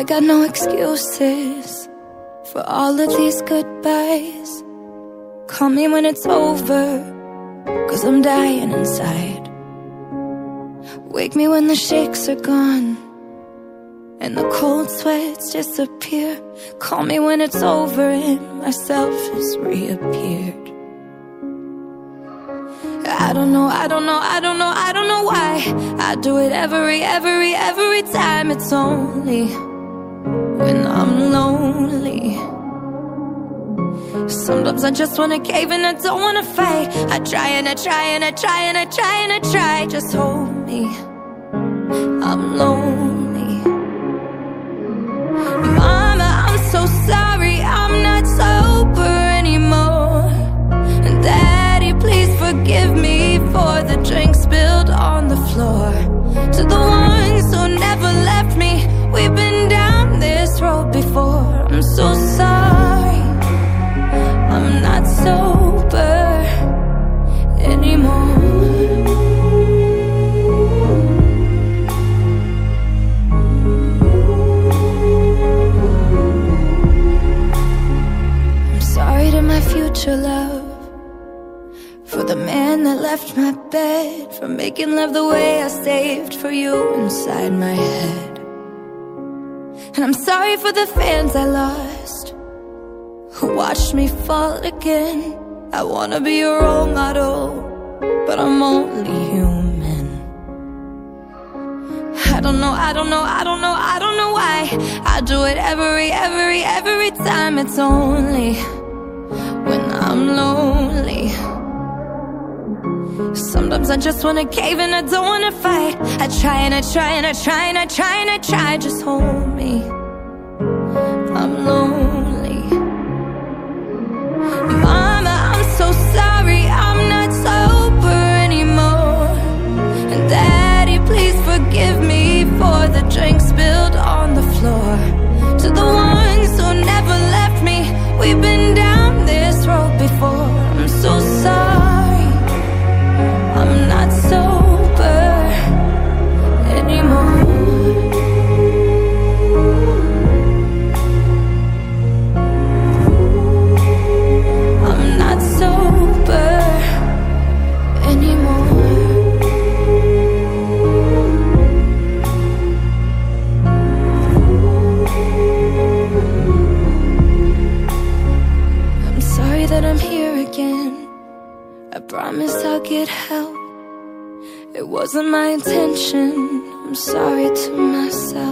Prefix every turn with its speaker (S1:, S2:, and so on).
S1: I got no excuses for all of these goodbyes. Call me when it's over, 'cause I'm dying inside. Wake me when the shakes are gone and the cold sweats disappear. Call me when it's over and myself has reappeared. I don't know why I do it every time. It's only when I'm lonely. Sometimes I just wanna cave and I don't wanna fight. I try and I try and I try and I try and I try. Just hold me, I'm lonely. Mama, I'm so sorry, I'm not sober anymore. And Daddy, please forgive me for the drink spilled on the floor. To the ones who never left me, we've been down this road before. I'm so sorry, I'm not sober anymore. I'm sorry to my future love, for the man that left my bed, for making love the way I saved for you inside my head. And I'm sorry for the fans I lost, who watched me fall again. I wanna be your role model, but I'm only human. I don't know why I do it every time. It's only when I'm lonely. Sometimes I just wanna cave and I don't wanna fight. I try and I try and I try and I try and I try. Just hold me, I'm lonely. Mama, I'm so sorry, I'm not sober anymore. And Daddy, please forgive me for the drink spilled on the floor. To the ones who never left me, we've been down this road before. I'm so sorry, I'm not sober anymore. I'm not sober anymore. I'm sorry that I'm here again. I promise I'll get help. It wasn't my intention. I'm sorry to myself.